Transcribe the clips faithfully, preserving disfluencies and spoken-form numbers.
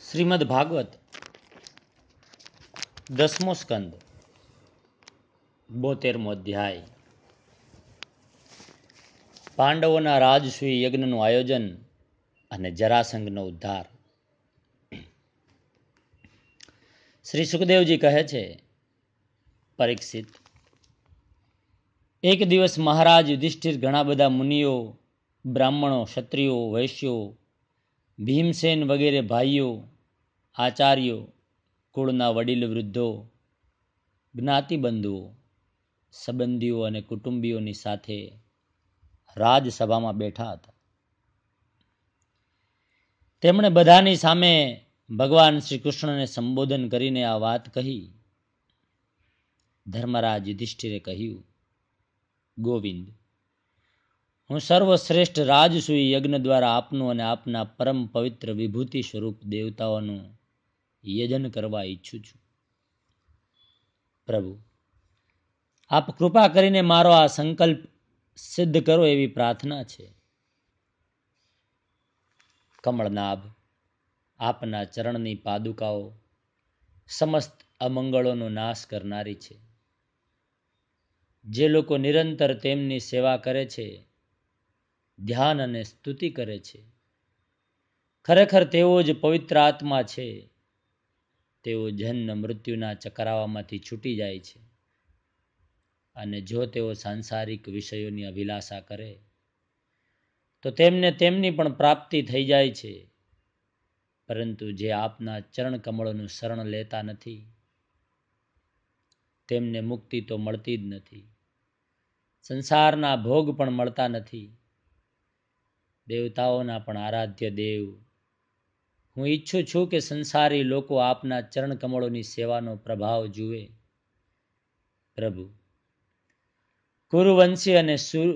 શ્રીમદ ભાગવત દસમો સ્કંદ બોતેરમો અધ્યાય. પાંડવોના રાજસૂય યજ્ઞનું આયોજન અને જરાસંઘનો ઉદ્ધાર. શ્રી સુખદેવજી કહે છે, પરીક્ષિત, એક દિવસ મહારાજ યુધિષ્ઠિર ઘણા બધા મુનિઓ, બ્રાહ્મણો, ક્ષત્રિયો, વૈશ્યો, ભીમસેન વગેરે ભાઈઓ, આચાર્યો, કુળના વડીલ વૃદ્ધો, જ્ઞાતિબંધુઓ, સંબંધીઓ અને કુટુંબીઓની સાથે રાજસભામાં બેઠા હતા. તેમણે બધાની સામે ભગવાન શ્રી કૃષ્ણને સંબોધન કરીને આ વાત કહી. ધર્મરાજ યુધિષ્ઠિરે કહ્યું, ગોવિંદ, હું સર્વશ્રેષ્ઠ રાજસૂય યજ્ઞ દ્વારા આપનું અને આપના પરમ પવિત્ર વિભૂતિ સ્વરૂપ દેવતાઓનું યજન કરવા ઈચ્છું છું. પ્રભુ, આપ કૃપા કરીને મારો આ સંકલ્પ સિદ્ધ કરો એવી પ્રાર્થના છે. કમળનાભ, આપના ચરણની પાદુકાઓ સમસ્ત અમંગળોનો નાશ કરનારી છે. જે લોકો નિરંતર તેમની સેવા કરે છે, ધ્યાન અને સ્તુતિ કરે છે, ખરેખર તેઓ જ પવિત્ર આત્મા છે. તેઓ જન્મ મૃત્યુના ચકરાવામાંથી છૂટી જાય છે. અને જો તેઓ સાંસારિક વિષયોની અભિલાષા કરે તો તેમને તેમની પણ પ્રાપ્તિ થઈ જાય છે. પરંતુ જે આપના ચરણ કમળોનું શરણ લેતા નથી તેમને મુક્તિ તો મળતી જ નથી, સંસારના ભોગ પણ મળતા નથી. દેવતાઓના પણ આરાધ્ય દેવ, હું ઈચ્છું છું કે સંસારી લોકો આપના ચરણ કમળોની સેવાનો પ્રભાવ જુએ. પ્રભુ, કુરુવંશી અને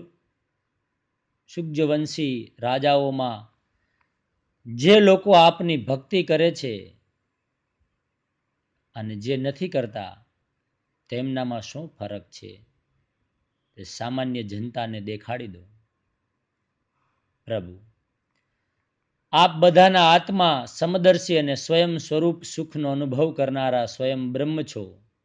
શુગ્જવંશી રાજાઓમાં જે લોકો આપની ભક્તિ કરે છે અને જે નથી કરતા તેમનામાં શું ફરક છે તે સામાન્ય જનતાને દેખાડી દો. પ્રભુ, આપ બધાના આત્મા, સમદર્શી અને સ્વયં સ્વરૂપ સુખનો અનુભવ કરનારા સ્વયં બ્રહ્મ છો.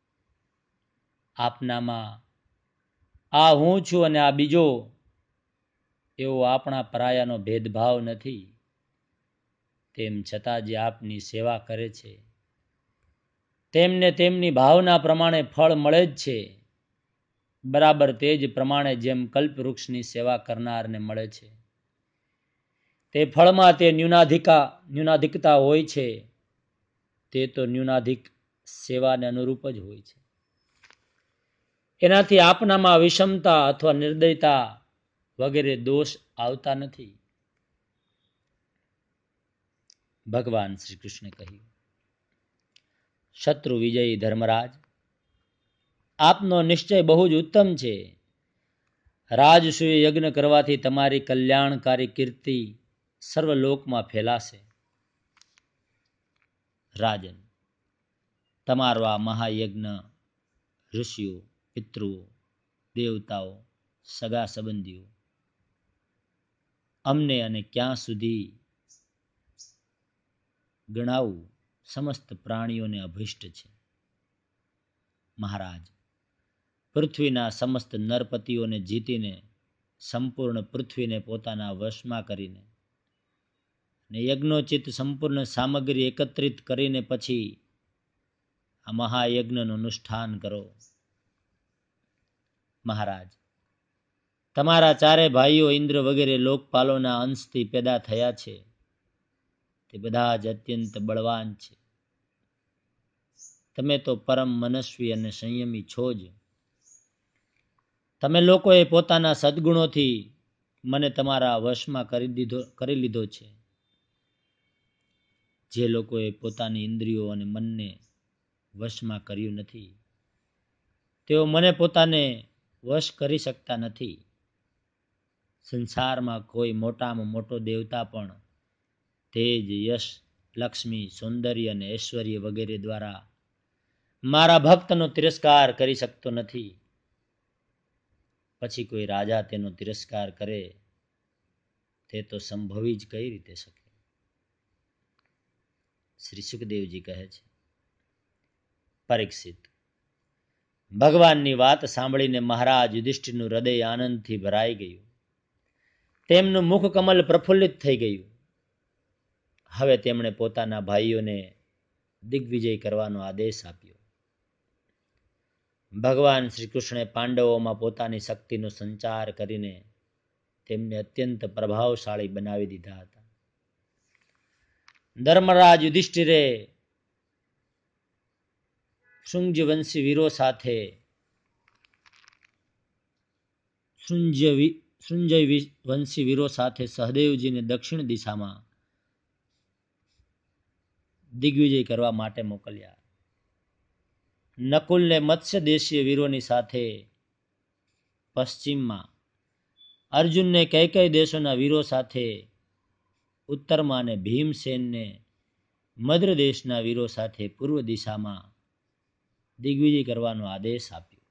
આપનામાં આ હું છું અને આ બીજો એવો આપણા પરાયાનો ભેદભાવ નથી. તેમ છતાં જે આપની સેવા કરે છે તેમને તેમની ભાવના પ્રમાણે ફળ મળે જ છે. બરાબર તે જ પ્રમાણે જેમ કલ્પવૃક્ષની સેવા કરનારને મળે છે. તે ફળમાં તે ન્યૂનાધિકા ન્યૂનાધિકતા હોય છે, તે તો ન્યૂનાધિક સેવાને અનુરૂપ જ હોય છે. એનાથી આપનામાં વિષમતા અથવા નિર્દયતા વગેરે દોષ આવતા નથી. ભગવાન શ્રી કૃષ્ણે કહ્યું, શત્રુ વિજયી ધર્મરાજ, આપનો નિશ્ચય બહુ જ ઉત્તમ છે. રાજસૂય યજ્ઞ કરવાથી તમારી કલ્યાણકારી કીર્તિ સર્વલોકમાં ફેલાશે. રાજન, તમારો આ મહાયજ્ઞ ઋષિઓ, પિતૃઓ, દેવતાઓ, સગા સંબંધીઓ, અમને અને ક્યાં સુધી ગણાવું સમસ્ત પ્રાણીઓને અભિષ્ટ છે. મહારાજ, પૃથ્વીના સમસ્ત નરપતિઓને જીતીને સંપૂર્ણ પૃથ્વીને પોતાના વશમાં કરીને અને યજ્ઞોચિત સંપૂર્ણ સામગ્રી એકત્રિત કરીને પછી આ મહાયજ્ઞનું અનુષ્ઠાન કરો. મહારાજ, તમારા ચારે ભાઈઓ ઇન્દ્ર વગેરે લોકપાલોના અંશથી પેદા થયા છે. તે બધા જ અત્યંત બળવાન છે. તમે તો પરમ મનસ્વી અને સંયમી છો જ. તમે લોકોએ પોતાના સદગુણોથી મને તમારા વશમાં કરી દીધો કરી લીધો છે. જે લોકોએ પોતાની ઇન્દ્રિયો અને મનને વશમાં કર્યું નથી તેઓ મને પોતાને વશ કરી શકતા નથી. સંસારમાં કોઈ મોટામાં મોટો દેવતા પણ તેજ, યશ, લક્ષ્મી, સૌંદર્ય અને ઐશ્વર્ય વગેરે દ્વારા મારા ભક્તનો તિરસ્કાર કરી શકતો નથી. પછી કોઈ રાજા તેનો તિરસ્કાર કરે તે તો સંભવી જ કઈ રીતે શકે. શ્રી સુખદેવજી કહે છે, પરીક્ષિત, ભગવાનની વાત સાંભળીને મહારાજ યુધિષ્ઠિરનું હૃદય આનંદથી ભરાઈ ગયું. તેમનું મુખ કમલ પ્રફુલ્લિત થઈ ગયું. હવે તેમણે પોતાના ભાઈઓને દિગ્વિજય કરવાનો આદેશ આપ્યો. ભગવાન શ્રી કૃષ્ણે પાંડવોમાં પોતાની શક્તિનો સંચાર કરીને તેમને અત્યંત પ્રભાવશાળી બનાવી દીધા હતા. ધર્મરાજ યુધિષ્ઠિરે શૃંજવંશી વીરો સાથે શૃંજય શૃંજય વંશી વીરો સાથે સહદેવજીને દક્ષિણ દિશામાં દિગ્વિજય કરવા માટે મોકલ્યા. નકુલને મત્સ્ય દેશીય વીરોની સાથે પશ્ચિમમાં, અર્જુનને કઈ કઈ દેશોના વીરો સાથે ઉત્તરમાં અને ભીમસેનને મદ્ર દેશના વીરો સાથે પૂર્વ દિશામાં દિગ્વિજય કરવાનો આદેશ આપ્યો.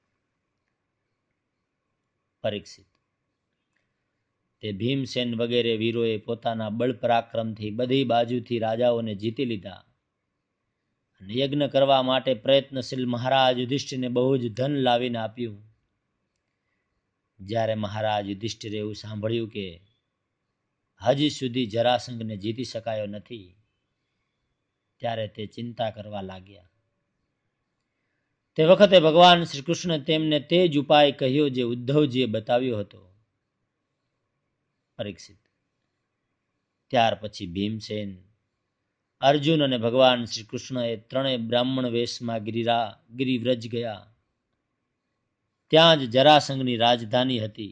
પરીક્ષિત, તે ભીમસેન વગેરે વીરોએ પોતાના બળ પરાક્રમથી બધી બાજુથી રાજાઓને જીતી લીધા અને યજ્ઞ કરવા માટે પ્રયત્નશીલ મહારાજ યુધિષ્ઠિરને બહુ જ ધન લાવીને આપ્યું. જ્યારે મહારાજ યુધિષ્ઠિરે એવું સાંભળ્યું કે હજી સુધી જરાસંઘને જીતી શકાયો નથી, ત્યારે તે ચિંતા કરવા લાગ્યા. તે વખતે ભગવાન શ્રી કૃષ્ણ તેમને તે જ ઉપાય કહ્યો જે ઉદ્ધવજીએ બતાવ્યો હતો. પરીક્ષિત, ત્યાર પછી ભીમસેન, અર્જુન અને ભગવાન શ્રી કૃષ્ણ એ ત્રણેય બ્રાહ્મણ વેશમાં ગિરિરા ગિરિવ્રજ ગયા. ત્યાં જ જરાસંઘની રાજધાની હતી.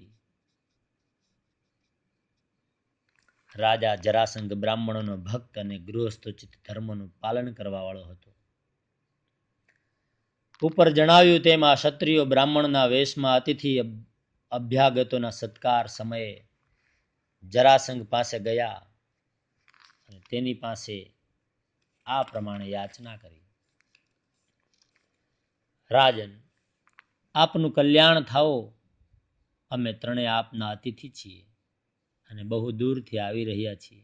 રાજા જરાસંઘ બ્રાહ્મણોનો ભક્ત અને ગૃહસ્થોચિત ધર્મનું પાલન કરવા વાળો હતો. ઉપર જણાવ્યું તેમ આ ક્ષત્રિયો બ્રાહ્મણના વેશમાં અતિથિ અભ્યાગતોના સત્કાર સમયે જરાસંઘ પાસે ગયા અને તેની પાસે આ પ્રમાણે યાચના કરી, રાજન, આપનું કલ્યાણ થાઓ. અમે ત્રણેય આપના અતિથિ છીએ અને બહુ દૂરથી આવી રહ્યા છીએ.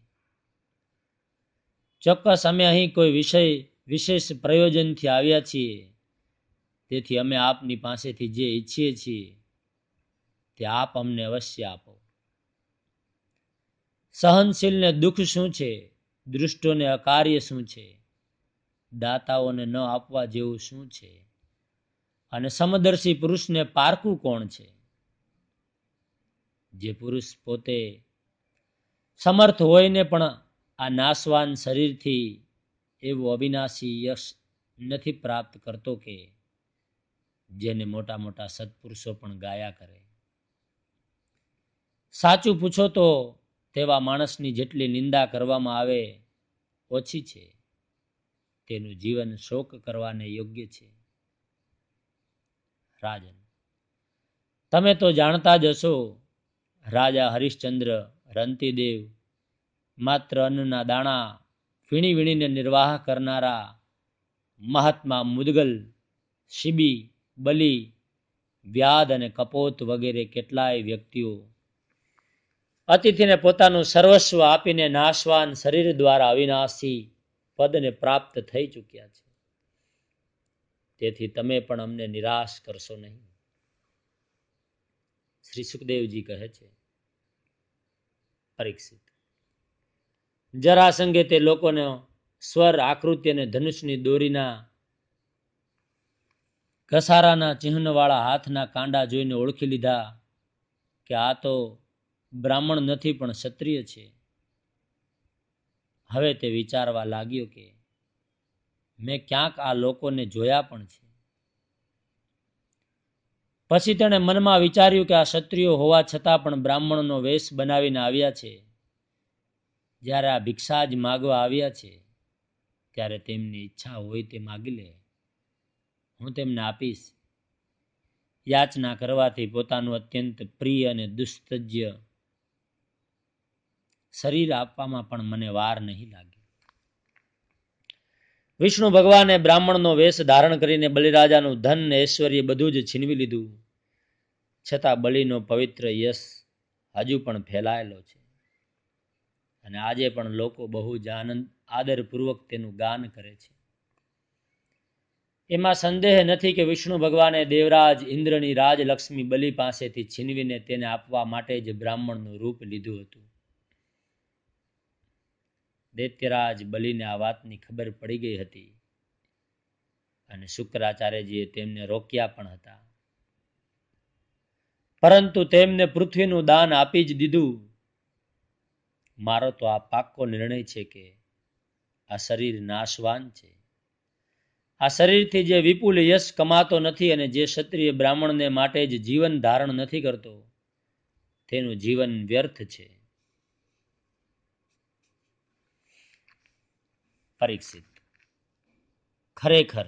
ચોક્કસ અમે અહીં કોઈ વિષય વિશેષ પ્રયોજનથી આવ્યા છીએ. તેથી અમે આપની પાસેથી જે ઈચ્છીએ છીએ તે આપ અમને અવશ્ય આપો. સહનશીલને દુઃખ શું છે? દુષ્ટોને અકાર્ય શું છે? દાતાઓને ન આપવા જેવું શું છે? અને સમદર્શી પુરુષને પારકું કોણ છે? જે પુરુષ પોતે સમર્થ હોઈને પણ આ નાશવાન શરીરથી એવું અવિનાશી યશ નથી પ્રાપ્ત કરતો કે જેને મોટા મોટા સત્પુરુષો પણ ગાયા કરે. સાચું પૂછો તો તેવા માણસની જેટલી નિંદા કરવામાં આવે ઓછી છે. તેનું જીવન શોક કરવાને યોગ્ય છે. રાજન, તમે તો જાણતા જ હશો, રાજા હરિશ્ચંદ્ર, રંતિદેવ માત્ર અન્નના દાણા વીણી વીણીને નિર્વાહ કરનારા મહાત્મા મુદગલ, શિબી, બલી, વ્યાધ અને કપોત વગેરે કેટલાય વ્યક્તિઓ અતિથિને પોતાનું સર્વસ્વ આપીને નાશવાન શરીર દ્વારા અવિનાશી પદને પ્રાપ્ત થઈ ચૂક્યા છે. તેથી તમે પણ અમને નિરાશ કરશો નહીં. શ્રી સુખદેવજી કહે છે, પરીક્ષિત, જરાસંઘે તે લોકોને સ્વર આકૃતિ અને ધનુષની દોરીના ઘસારાના ચિહ્નવાળા હાથના કાંડા જોઈને ઓળખી લીધા કે આ તો બ્રાહ્મણ નથી પણ ક્ષત્રિય છે. હવે તે વિચારવા લાગ્યો કે મેં ક્યાંક આ લોકોને જોયા પણ છે. પછી તેણે મનમાં વિચાર્યું કે આ ક્ષત્રિયો હોવા છતાં પણ બ્રાહ્મણનો વેશ બનાવીને આવ્યા છે. જ્યારે આ ભિક્ષા જ માગવા આવ્યા છે ત્યારે તેમની ઈચ્છા હોય તે માગી લે, હું તેમને આપીશ. યાચના કરવાથી પોતાનું અત્યંત પ્રિય અને દુસ્તજ્ય શરીર આપવામાં પણ મને વાર નહીં લાગે. વિષ્ણુ ભગવાને બ્રાહ્મણનો વેશ ધારણ કરીને બલિરાજાનું ધન ને ઐશ્વર્ય બધું જ છીનવી લીધું. છતાં બલિનો પવિત્ર યશ હજુ પણ ફેલાયેલો છે અને આજે પણ લોકો બહુ જ આનંદ આદરપૂર્વક તેનું ગાન કરે છે. એમાં સંદેહ નથી કે વિષ્ણુ ભગવાને દેવરાજ ઇન્દ્રની રાજલક્ષ્મી બલિ પાસેથી છીનવીને તેને આપવા માટે જ બ્રાહ્મણનું રૂપ લીધું હતું. દૈત્યરાજ બલિને આ વાતની ખબર પડી ગઈ હતી અને શુક્રાચાર્યજીએ તેમને રોક્યા પણ હતા, પરંતુ તેમને પૃથ્વીનું દાન આપી જ દીધું. મારો તો આ પાક્કો નિર્ણય છે કે આ શરીર નાશવાન છે. આ શરીરથી જે વિપુલ યશ કમાતો નથી અને જે ક્ષત્રિય બ્રાહ્મણને માટે જ જીવન ધારણ નથી કરતો, તેનું જીવન વ્યર્થ છે. પરીક્ષિત: ખરેખર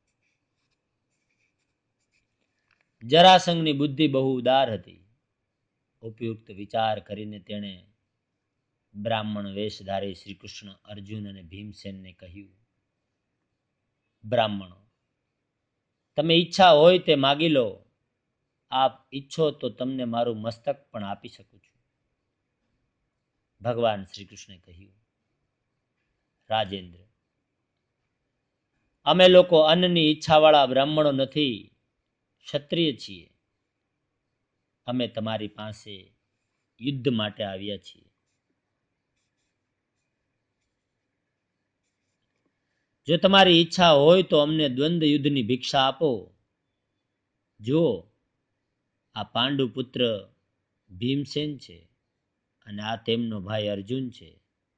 જરાસંઘની બુદ્ધિ બહુ ઉદાર હતી. ઉપયુક્ત વિચાર કરીને તેણે બ્રાહ્મણ વેશધારી શ્રી કૃષ્ણ, અર્જુન અને ભીમસેનને કહ્યું, બ્રાહ્મણો, તમે ઈચ્છા હોય તે માગી લો. આપ ઈચ્છો તો તમને મારું મસ્તક પણ આપી શકું છું. ભગવાન શ્રી કૃષ્ણે કહ્યું, રાજેન્દ્ર, અમે લોકો અન્નની ઈચ્છાવાળા બ્રાહ્મણો નથી, ક્ષત્રિય છીએ. અમે તમારી પાસે યુદ્ધ માટે આવ્યા છીએ. જો તમારી ઈચ્છા હોય તો અમને દ્વંદ્વ યુદ્ધની ભિક્ષા આપો. જુઓ, આ પાંડુ પુત્ર ભીમસેન છે અને આ તેમનો ભાઈ અર્જુન છે,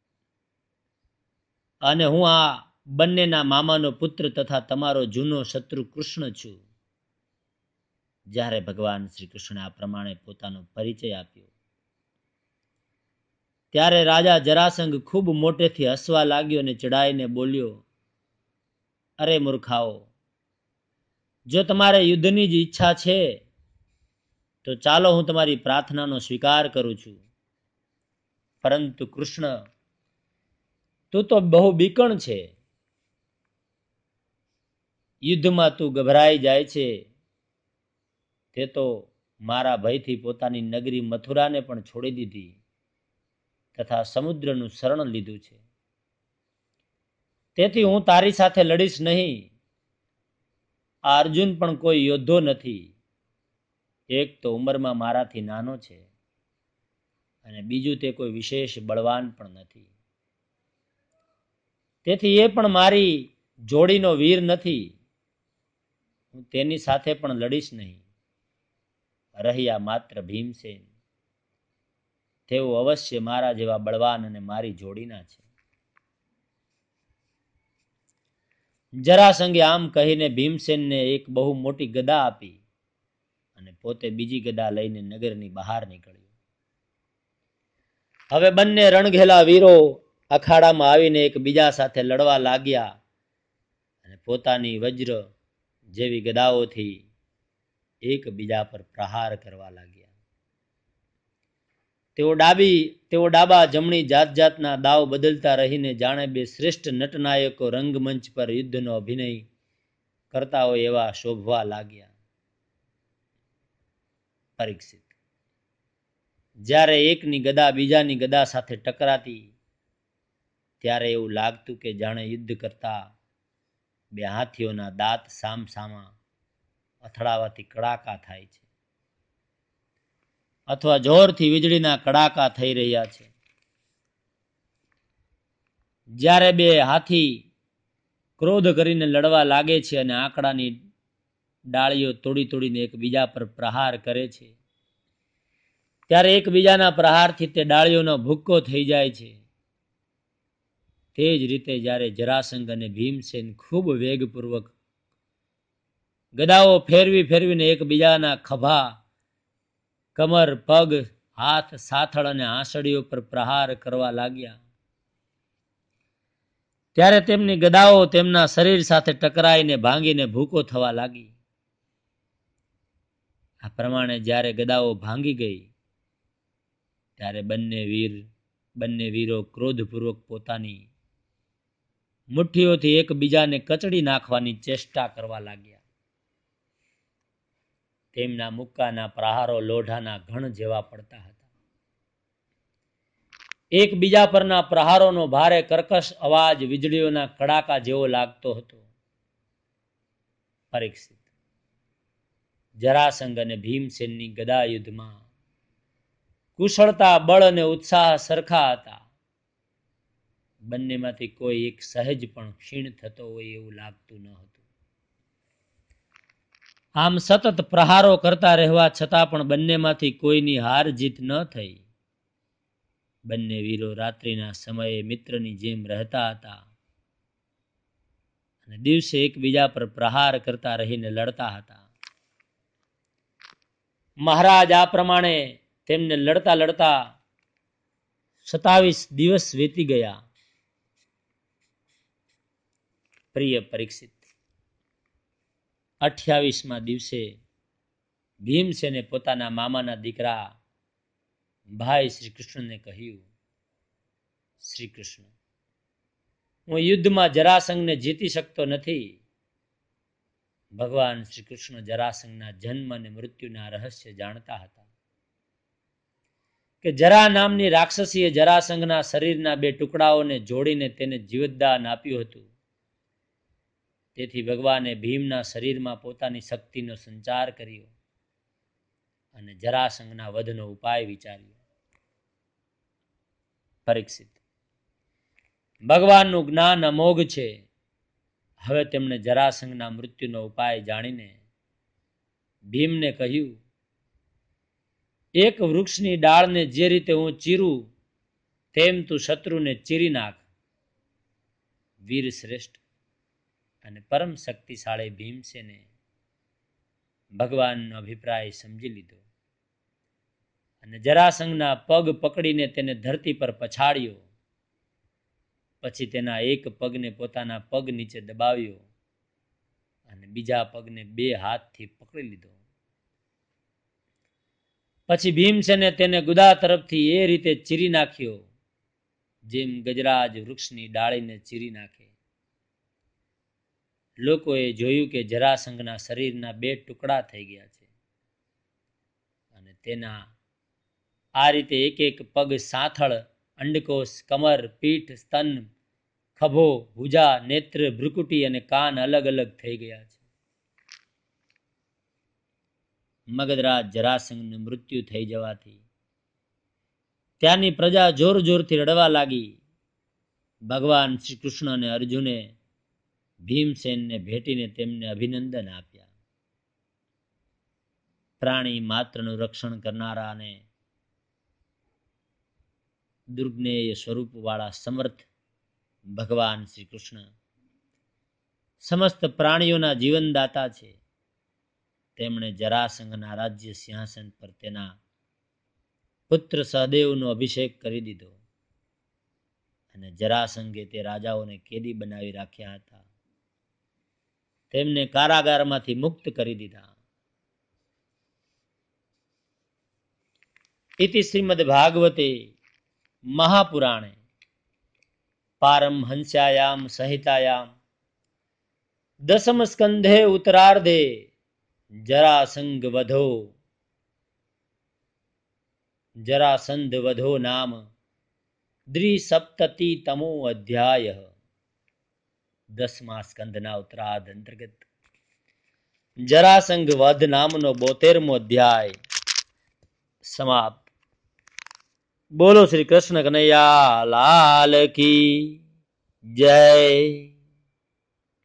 અને હું આ બંનેના મામાનો પુત્ર તથા તમારો જૂનો શત્રુ કૃષ્ણ છું. જ્યારે ભગવાન શ્રી કૃષ્ણે આ પ્રમાણે પોતાનો પરિચય આપ્યો, ત્યારે રાજા જરાસંઘ ખૂબ મોટેથી હસવા લાગ્યો અને ચડાઈને બોલ્યો, અરે મૂર્ખાઓ, જો તમારે યુદ્ધની જ ઈચ્છા છે તો ચાલો, હું તમારી પ્રાર્થનાનો સ્વીકાર કરું છું. પરંતુ કૃષ્ણ, તું તો બહુ બીકણ છે. યુદ્ધમાં તું ગભરાઈ જાય છે. તે તો મારા ભયથી પોતાની નગરી મથુરાને પણ છોડી દીધી તથા સમુદ્રનું શરણ લીધું છે. તેથી હું તારી સાથે લડીશ નહીં. આ અર્જુન પણ કોઈ યોદ્ધો નથી. એક તો ઉંમરમાં મારાથી નાનો છે અને બીજું તે કોઈ વિશેષ બળવાન પણ નથી. તેથી એ પણ મારી જોડીનો વીર નથી. હું તેની સાથે પણ લડીશ નહીં. રહ્યા માત્ર ભીમસેન, તેઓ અવશ્ય મારા જેવા બળવાન અને મારી જોડીના છે. જરાસંઘે આમ કહીને ભીમસેનને એક બહુ મોટી ગદા આપી અને પોતે બીજી ગદા લઈને નગરની બહાર નીકળ્યો. હવે બંને રણઘેલા વીરો અખાડામાં આવીને એકબીજા સાથે લડવા લાગ્યા અને પોતાની વજ્ર જેવી ગદાઓથી એકબીજા પર પ્રહાર કરવા લાગ્યા. તેઓ ડાબી તેઓ ડાબા જમણી જાત જાતના દાવ બદલતા રહીને જાણે બે શ્રેષ્ઠ નટનાયકો રંગમંચ પર યુદ્ધનો અભિનય કરતા હોય એવા શોભવા લાગ્યા. પરીક્ષિત: જ્યારે એકની ગદા બીજાની ગદા સાથે ટકરાતી, ત્યારે એવું લાગતું કે જાણે યુદ્ધ કરતા બે હાથીઓના દાંત સામસામા અથડાવાથી કડાકા થાય છે, અથવા જોરથી વીજળીના કડાકા થઈ રહ્યા છે. જ્યારે બે હાથી ક્રોધ કરીને લડવા લાગે છે અને આંકડાની ડાળીઓ તોડી તોડીને એકબીજા પર પ્રહાર કરે છે, ત્યારે એકબીજાના પ્રહારથી તે ડાળીઓનો ભૂક્કો થઈ જાય છે. તે જ રીતે જ્યારે જરાસંઘ અને ભીમસેન ખૂબ વેગપૂર્વક ગદાઓ ફેરવી ફેરવીને એકબીજાના ખભા, કમર, પગ, હાથ, સાથળ અને આંસળીઓ પર પ્રહાર કરવા લાગ્યા, ત્યારે તેમની ગદાઓ તેમના શરીર સાથે ટકરાઈને ભાંગીને ભૂકો થવા લાગી. આ પ્રમાણે જ્યારે ગદાઓ ભાંગી ગઈ, ત્યારે બંને વીર બંને વીરો ક્રોધપૂર્વક પોતાની મુઠ્ઠીઓથી એકબીજાને કચડી નાખવાની ચેષ્ટા કરવા લાગ્યા. તેમના મુક્કાના પ્રહારો લોઢાના ઘણ જેવા પડતા હતા. એકબીજા પરના પ્રહારોનો ભારે કર્કશ અવાજ વીજળીઓના કડાકા જેવો લાગતો હતો. પરીક્ષિત, જરાસંઘ અને ભીમસેનની ગદા યુદ્ધમાં કુશળતા, બળ અને ઉત્સાહ સરખા હતા. બંનેમાંથી કોઈ એક સહેજ પણ ક્ષીણ થતો હોય એવું લાગતું ન હતું. આમ સતત પ્રહારો કરતા રહેવા છતાં પણ બંનેમાંથી કોઈની હાર જીત ન થઈ. બંને વીરો રાત્રિના સમયે મિત્રની જેમ રહેતા હતા અને દિવસે એકબીજા પર પ્રહાર કરતા રહીને લડતા હતા. મહારાજ આ પ્રમાણે તેમને લડતા લડતા સત્તાવીસ દિવસ વીતી ગયા. પ્રિય પરીક્ષિત, અઠ્યાવીસમાં દિવસે ભીમસેને પોતાના મામાના દીકરા ભાઈ શ્રી કૃષ્ણને કહ્યું, શ્રી કૃષ્ણ, હું યુદ્ધમાં જરાસંઘને જીતી શકતો નથી. ભગવાન શ્રી કૃષ્ણ જરાસંઘના જન્મ અને મૃત્યુના રહસ્ય જાણતા હતા કે જરા નામની રાક્ષસીએ જરાસંઘના શરીરના બે ટુકડાઓને જોડીને તેને જીવતદાન આપ્યું હતું. તેથી ભગવાને ભીમના શરીરમાં પોતાની શક્તિનો સંચાર કર્યો અને જરાસંઘના વધનો ઉપાય વિચાર્યો. પરીક્ષિત, ભગવાનનું જ્ઞાન અમોઘ છે. હવે તેમણે જરાસંઘના મૃત્યુનો ઉપાય જાણીને ભીમને કહ્યું, એક વૃક્ષની ડાળને જે રીતે હું ચીરું તેમ તું શત્રુને ચીરી નાખ. વીર શ્રેષ્ઠ અને પરમ શક્તિશાળી ભીમસેને ભગવાનનો અભિપ્રાય સમજી લીધો અને જરાસંઘના પગ પકડીને તેને ધરતી પર પછાડ્યો. પછી તેના એક પગને પોતાના પગ નીચે દબાવ્યો અને બીજા પગને બે હાથથી પકડી લીધો. પછી ભીમસેને તેને ગુદા તરફથી એ રીતે ચીરી નાખ્યો જેમ ગજરાજ વૃક્ષની ડાળીને ચીરી નાખે. લોકોએ જોયું કે જરાસંઘના શરીરના બે ટુકડા થઈ ગયા છે અને તેના આ રીતે એક એક પગ, સાથળ, અંડકોશ, કમર, પીઠ, સ્તન, ખભો, ભુજા, નેત્ર, ભ્રુકુટી અને કાન અલગ અલગ થઈ ગયા છે. મગધરાજ જરાસંઘનું મૃત્યુ થઈ જવાથી ત્યાંની પ્રજા જોર જોરથી રડવા લાગી. ભગવાન શ્રી કૃષ્ણ અને અર્જુને ભીમસેનને ભેટીને તેમને અભિનંદન આપ્યા. પ્રાણી માત્રનું રક્ષણ કરનારા અને દુર્જ્ઞેય સ્વરૂપ વાળા સમર્થ ભગવાન શ્રી કૃષ્ણ સમસ્ત પ્રાણીઓના જીવનદાતા છે. તેમણે જરાસંઘના રાજ્ય સિંહાસન પર તેના પુત્ર સહદેવનો અભિષેક કરી દીધો અને જરાસંઘે તે રાજાઓને કેદી બનાવી રાખ્યા હતા તેમને કારાગારમાંથી મુક્ત કરી દીધા. ઇતિ શ્રીમદ ભાગવતે મહાપુરાણે પારમહંસ્યાયામ સંહિતાયામ દસમ સ્કંધે ઉત્તરાર્ધે જરાસંઘ વધો જરાસંધ વધો નામ દ્વિસપ્તતિતમો અધ્યાય. દસમા સ્કંધના ઉત્તરાર્ધ અંતર્ગત જરાસંઘ વધ નામનો બોતેરમો અધ્યાય સમાપ્ત. બોલો શ્રી કૃષ્ણ કનૈયા લાલ કી જય.